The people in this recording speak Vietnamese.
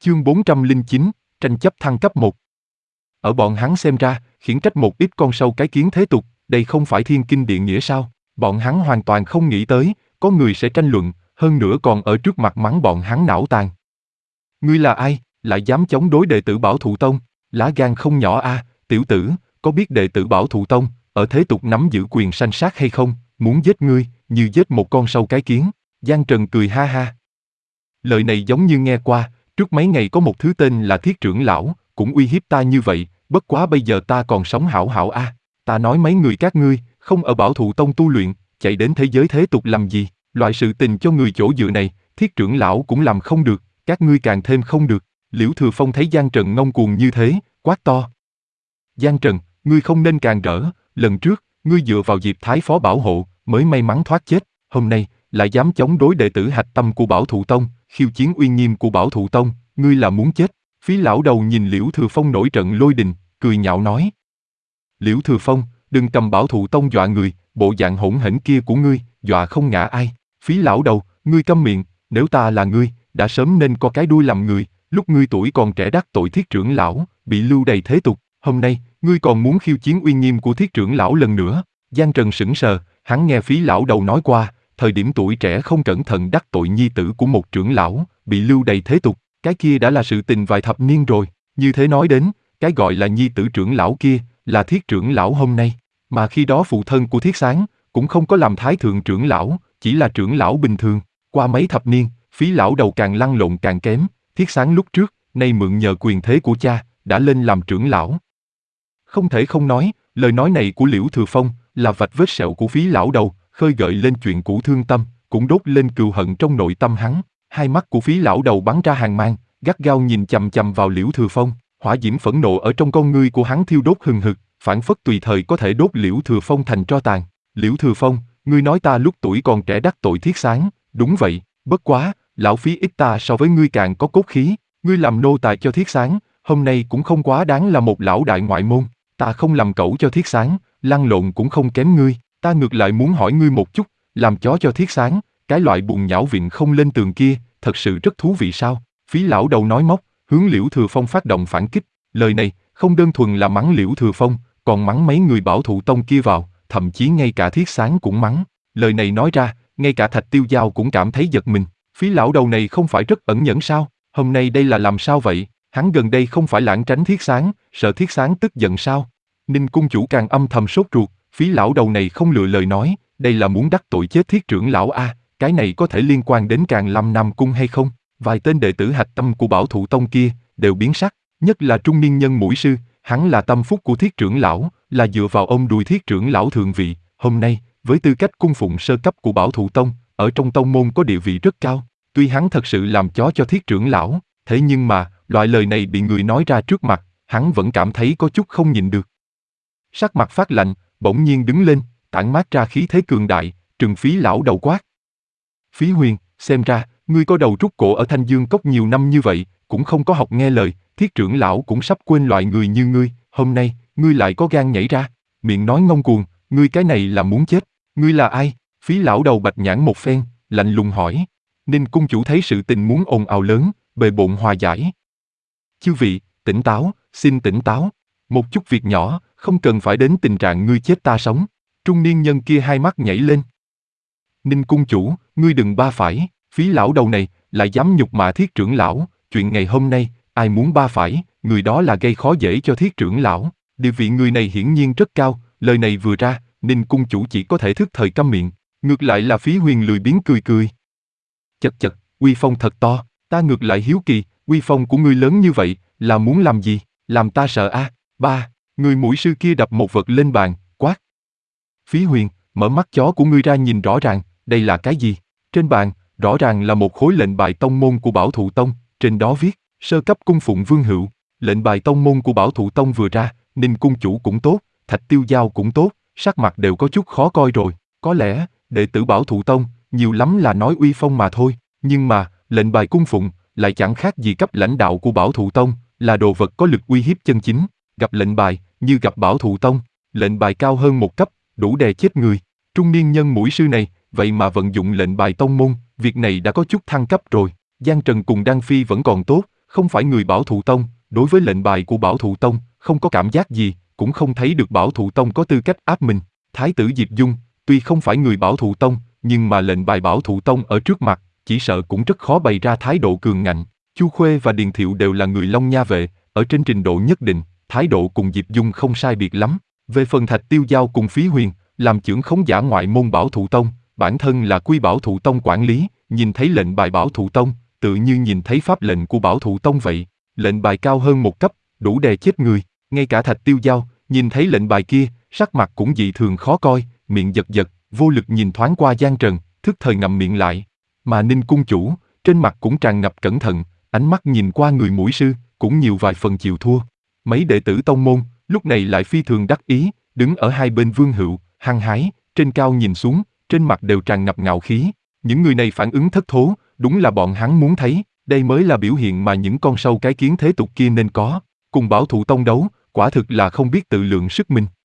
Chương 409, tranh chấp thăng cấp 1. Ở bọn hắn xem ra, khiển trách một ít con sâu cái kiến thế tục, đây không phải thiên kinh địa nghĩa sao? Bọn hắn hoàn toàn không nghĩ tới, có người sẽ tranh luận, hơn nữa còn ở trước mặt mắng bọn hắn não tàn. Ngươi là ai, lại dám chống đối đệ tử Bảo Thụ Tông? Lá gan không nhỏ a, tiểu tử, có biết đệ tử Bảo Thụ Tông, ở thế tục nắm giữ quyền sanh sát hay không? Muốn giết ngươi, như giết một con sâu cái kiến. Giang Trần cười ha ha. Lời này giống như nghe qua, trước mấy ngày có một thứ tên là Thiết trưởng lão, cũng uy hiếp ta như vậy, bất quá bây giờ ta còn sống hảo hảo a. Ta nói mấy người các ngươi, không ở Bảo Thụ Tông tu luyện, chạy đến thế giới thế tục làm gì, loại sự tình cho người chỗ dựa này, Thiết trưởng lão cũng làm không được, các ngươi càng thêm không được. Liễu Thừa Phong thấy Giang Trần ngông cuồng như thế, quát to. Giang Trần, ngươi không nên càng rỡ, lần trước, ngươi dựa vào Diệp Thái Phó bảo hộ, mới may mắn thoát chết, hôm nay, lại dám chống đối đệ tử hạch tâm của Bảo Thụ Tông, khiêu chiến uy nghiêm của Bảo Thụ Tông, ngươi là muốn chết. Phí lão đầu nhìn Liễu Thừa Phong nổi trận lôi đình, cười nhạo nói. Liễu Thừa Phong, đừng cầm Bảo Thụ Tông dọa người, bộ dạng hỗn hển kia của ngươi, dọa không ngã ai. Phí lão đầu, ngươi câm miệng, nếu ta là ngươi, đã sớm nên có cái đuôi làm người, lúc ngươi tuổi còn trẻ đắc tội Thiết trưởng lão, bị lưu đày thế tục, hôm nay, ngươi còn muốn khiêu chiến uy nghiêm của Thiết trưởng lão lần nữa. Giang Trần sững sờ, hắn nghe Phí lão đầu nói qua, thời điểm tuổi trẻ không cẩn thận đắc tội nhi tử của một trưởng lão, bị lưu đày thế tục, cái kia đã là sự tình vài thập niên rồi. Như thế nói đến, cái gọi là nhi tử trưởng lão kia, là Thiết trưởng lão hôm nay, mà khi đó phụ thân của Thiết Sáng, cũng không có làm thái thượng trưởng lão, chỉ là trưởng lão bình thường. Qua mấy thập niên, Phí lão đầu càng lăn lộn càng kém, Thiết Sáng lúc trước, nay mượn nhờ quyền thế của cha, đã lên làm trưởng lão. Không thể không nói, lời nói này của Liễu Thừa Phong, là vạch vết sẹo của Phí lão đầu, khơi gợi lên chuyện cũ thương tâm, cũng đốt lên cừu hận trong nội tâm hắn. Hai mắt của Phí lão đầu bắn ra hàn mang, gắt gao nhìn chằm chằm vào Liễu Thừa Phong, hỏa diễm phẫn nộ ở trong con ngươi của hắn thiêu đốt hừng hực, phảng phất tùy thời có thể đốt Liễu Thừa Phong thành tro tàn. Liễu Thừa Phong, ngươi nói ta lúc tuổi còn trẻ đắc tội Thiết Sáng, đúng vậy, bất quá, lão Phí ít ta so với ngươi càng có cốt khí, ngươi làm nô tài cho Thiết Sáng, hôm nay cũng không quá đáng là một lão đại ngoại môn, ta không làm cẩu cho Thiết Sáng, lăn lộn cũng không kém ngươi, ta ngược lại muốn hỏi ngươi một chút, làm chó cho Thiết Sáng, cái loại buồn nhão vịn không lên tường kia, thật sự rất thú vị sao? Phí lão đầu nói móc, hướng Liễu Thừa Phong phát động phản kích, lời này, không đơn thuần là mắng Liễu Thừa Phong, còn mắng mấy người Bảo Thụ Tông kia vào, thậm chí ngay cả Thiết Sáng cũng mắng. Lời này nói ra, ngay cả Thạch Tiêu Giao cũng cảm thấy giật mình, Phí lão đầu này không phải rất ẩn nhẫn sao? Hôm nay đây là làm sao vậy? Hắn gần đây không phải lảng tránh Thiết Sáng, sợ Thiết Sáng tức giận sao? Ninh cung chủ càng âm thầm sốt ruột, Phí lão đầu này không lựa lời nói, đây là muốn đắc tội chết Thiết trưởng lão a, cái này có thể liên quan đến Càn Lâm Nam cung hay không? Vài tên đệ tử hạch tâm của Bảo Thụ Tông kia đều biến sắc, nhất là trung niên nhân mũi sư, hắn là tâm phúc của Thiết trưởng lão, là dựa vào ông đùi Thiết trưởng lão thượng vị, hôm nay, với tư cách cung phụng sơ cấp của Bảo Thụ Tông, ở trong tông môn có địa vị rất cao, tuy hắn thật sự làm chó cho Thiết trưởng lão, thế nhưng mà, loại lời này bị người nói ra trước mặt, hắn vẫn cảm thấy có chút không nhịn được. Sắc mặt phát lạnh, bỗng nhiên đứng lên, tản mát ra khí thế cường đại, trừng Phí lão đầu quát. Phí Huyền, xem ra, ngươi có đầu trút cổ ở Thanh Dương Cốc nhiều năm như vậy, cũng không có học nghe lời, Thiết trưởng lão cũng sắp quên loại người như ngươi, hôm nay, ngươi lại có gan nhảy ra, miệng nói ngông cuồng, ngươi cái này là muốn chết, ngươi là ai? Phí lão đầu bạch nhãn một phen, lạnh lùng hỏi. Ninh cung chủ thấy sự tình muốn ồn ào lớn, bề bộn hòa giải. Chư vị, tỉnh táo, xin tỉnh táo, một chút việc nhỏ, không cần phải đến tình trạng ngươi chết ta sống. Trung niên nhân kia hai mắt nhảy lên. Ninh cung chủ, ngươi đừng ba phải, Phí lão đầu này, lại dám nhục mạ Thiết trưởng lão, chuyện ngày hôm nay, ai muốn ba phải, người đó là gây khó dễ cho Thiết trưởng lão, địa vị người này hiển nhiên rất cao, lời này vừa ra, Ninh cung chủ chỉ có thể thức thời câm miệng, ngược lại là Phí Huyền lười biếng cười cười. Chật chật, uy phong thật to, ta ngược lại hiếu kỳ, uy phong của ngươi lớn như vậy, là muốn làm gì, làm ta sợ a? Ba, người mũi sư kia đập một vật lên bàn, quát. Phí Huyền, mở mắt chó của ngươi ra nhìn rõ ràng, đây là cái gì? Trên bàn, rõ ràng là một khối lệnh bài tông môn của Bảo Thụ Tông, trên đó viết, sơ cấp cung phụng Vương Hữu. Lệnh bài tông môn của Bảo Thụ Tông vừa ra, Ninh cung chủ cũng tốt, Thạch Tiêu Giao cũng tốt, sắc mặt đều có chút khó coi rồi, có lẽ, đệ tử Bảo Thụ Tông, nhiều lắm là nói uy phong mà thôi, nhưng mà, lệnh bài cung phụng, lại chẳng khác gì cấp lãnh đạo của Bảo Thụ Tông, là đồ vật có lực uy hiếp chân chính, gặp lệnh bài, như gặp Bảo Thụ Tông, lệnh bài cao hơn một cấp, đủ đè chết người. Trung niên nhân mũi sư này, vậy mà vận dụng lệnh bài tông môn, việc này đã có chút thăng cấp rồi. Giang Trần cùng Đan Phi vẫn còn tốt, không phải người Bảo Thụ Tông, đối với lệnh bài của Bảo Thụ Tông, không có cảm giác gì, cũng không thấy được Bảo Thụ Tông có tư cách áp mình. Thái tử Diệp Dung, tuy không phải người Bảo Thụ Tông, nhưng mà lệnh bài Bảo Thụ Tông ở trước mặt, chỉ sợ cũng rất khó bày ra thái độ cường ngạnh. Chu Khuê và Điền Thiệu đều là người Long Nha vệ, ở trên trình độ nhất định, thái độ cùng Diệp Dung không sai biệt lắm. Về phần Thạch Tiêu Giao cùng Phí Huyền, làm chưởng khống giả ngoại môn Bảo Thụ Tông, bản thân là quy Bảo Thụ Tông quản lý, nhìn thấy lệnh bài Bảo Thụ Tông, tự như nhìn thấy pháp lệnh của Bảo Thụ Tông vậy. Lệnh bài cao hơn một cấp, đủ đè chết người. Ngay cả Thạch Tiêu Giao, nhìn thấy lệnh bài kia, sắc mặt cũng dị thường khó coi, miệng giật giật, vô lực nhìn thoáng qua Giang Trần, thức thời ngậm miệng lại. Mà Ninh cung chủ, trên mặt cũng tràn ngập cẩn thận, ánh mắt nhìn qua người mũi sư, cũng nhiều vài phần chịu thua. Mấy đệ tử tông môn, lúc này lại phi thường đắc ý, đứng ở hai bên Vương Hữu, hăng hái, trên cao nhìn xuống, trên mặt đều tràn ngập ngạo khí. Những người này phản ứng thất thố, đúng là bọn hắn muốn thấy, đây mới là biểu hiện mà những con sâu cái kiến thế tục kia nên có. Cùng Bảo Thụ Tông đấu, quả thực là không biết tự lượng sức mình.